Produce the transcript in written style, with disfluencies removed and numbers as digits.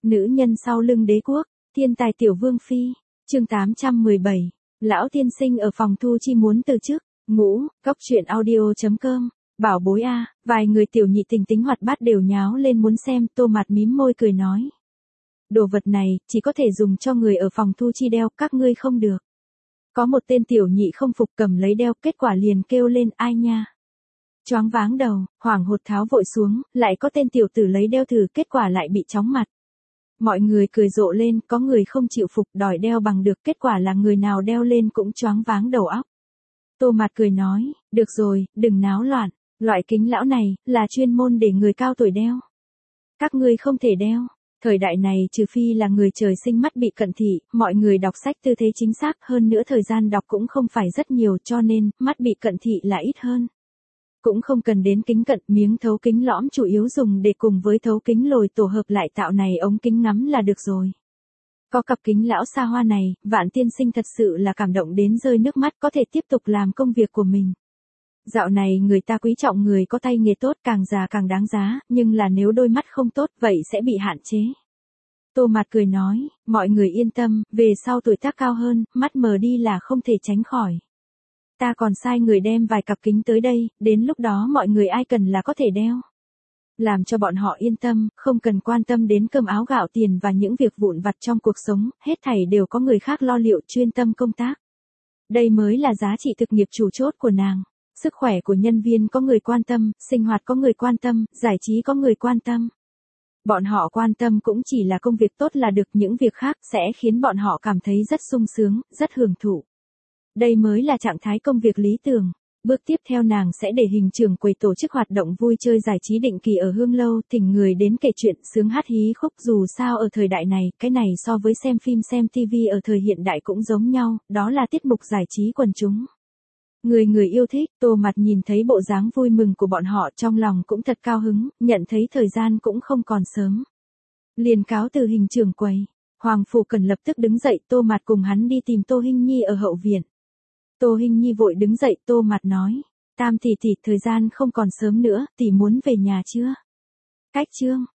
Nữ nhân sau lưng đế quốc, thiên tài tiểu vương phi, chương 817, lão tiên sinh ở phòng thu chi muốn từ chức, ngũ, góc truyện audio.com, bảo bối a, vài người tiểu nhị tình tính hoạt bát đều nháo lên muốn xem, Tô Mạt mím môi cười nói. Đồ vật này, chỉ có thể dùng cho người ở phòng thu chi đeo, các ngươi không được. Có một tên tiểu nhị không phục cầm lấy đeo, kết quả liền kêu lên ai nha. Choáng váng đầu, hoảng hốt tháo vội xuống, lại có tên tiểu tử lấy đeo thử, kết quả lại bị chóng mặt. Mọi người cười rộ lên, có người không chịu phục đòi đeo bằng được, kết quả là người nào đeo lên cũng choáng váng đầu óc. Tô Mạt cười nói, được rồi, đừng náo loạn, loại kính lão này, là chuyên môn để người cao tuổi đeo. Các ngươi không thể đeo. Thời đại này trừ phi là người trời sinh mắt bị cận thị, mọi người đọc sách tư thế chính xác, hơn nữa thời gian đọc cũng không phải rất nhiều cho nên, mắt bị cận thị là ít hơn. Cũng không cần đến kính cận, miếng thấu kính lõm chủ yếu dùng để cùng với thấu kính lồi tổ hợp lại tạo này ống kính ngắm là được rồi. Có cặp kính lão xa hoa này, Vạn tiên sinh thật sự là cảm động đến rơi nước mắt, có thể tiếp tục làm công việc của mình. Dạo này người ta quý trọng người có tay nghề tốt, càng già càng đáng giá, nhưng là nếu đôi mắt không tốt vậy sẽ bị hạn chế. Tô Mạt cười nói, mọi người yên tâm, về sau tuổi tác cao hơn, mắt mờ đi là không thể tránh khỏi. Ta còn sai người đem vài cặp kính tới đây, đến lúc đó mọi người ai cần là có thể đeo. Làm cho bọn họ yên tâm, không cần quan tâm đến cơm áo gạo tiền và những việc vụn vặt trong cuộc sống, hết thảy đều có người khác lo liệu, chuyên tâm công tác. Đây mới là giá trị thực nghiệp chủ chốt của nàng. Sức khỏe của nhân viên có người quan tâm, sinh hoạt có người quan tâm, giải trí có người quan tâm. Bọn họ quan tâm cũng chỉ là công việc tốt là được, những việc khác sẽ khiến bọn họ cảm thấy rất sung sướng, rất hưởng thụ. Đây mới là trạng thái công việc lý tưởng. Bước tiếp theo nàng sẽ để hình trưởng quầy tổ chức hoạt động vui chơi giải trí định kỳ ở Hương Lâu, thỉnh người đến kể chuyện, sướng hát hí khúc, dù sao ở thời đại này, cái này so với xem phim xem TV ở thời hiện đại cũng giống nhau, đó là tiết mục giải trí quần chúng. Người người yêu thích, Tô Mạt nhìn thấy bộ dáng vui mừng của bọn họ trong lòng cũng thật cao hứng, nhận thấy thời gian cũng không còn sớm. Liền cáo từ hình trưởng quầy, Hoàng Phủ Cần lập tức đứng dậy, Tô Mạt cùng hắn đi tìm Tô Hinh Nhi ở hậu viện. Tô Hinh Nhi vội đứng dậy, Tô Mạt nói, Tam tỷ tỷ, thời gian không còn sớm nữa, tỷ muốn về nhà chưa? Cách chương,